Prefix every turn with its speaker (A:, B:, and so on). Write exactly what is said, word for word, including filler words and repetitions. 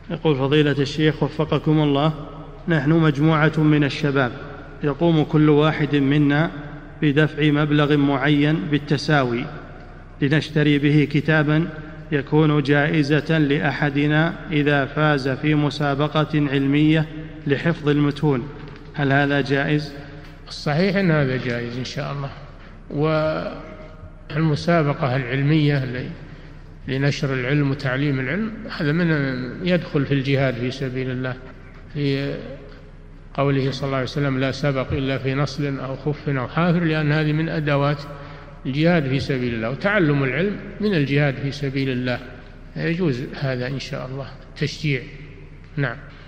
A: يقول فضيلة الشيخ وفقكم الله، نحن مجموعة من الشباب يقوم كل واحد منا بدفع مبلغ معين بالتساوي لنشتري به كتابا يكون جائزة لأحدنا إذا فاز في مسابقة علمية لحفظ المتون، هل هذا جائز؟
B: الصحيح أن هذا جائز إن شاء الله. والمسابقة العلمية لنشر العلم وتعليم العلم هذا من يدخل في الجهاد في سبيل الله، في قوله صلى الله عليه وسلم لا سبق إلا في نصل أو خف أو حافر، لأن هذه من أدوات الجهاد في سبيل الله، وتعلم العلم من الجهاد في سبيل الله، يجوز هذا إن شاء الله تشجيع. نعم.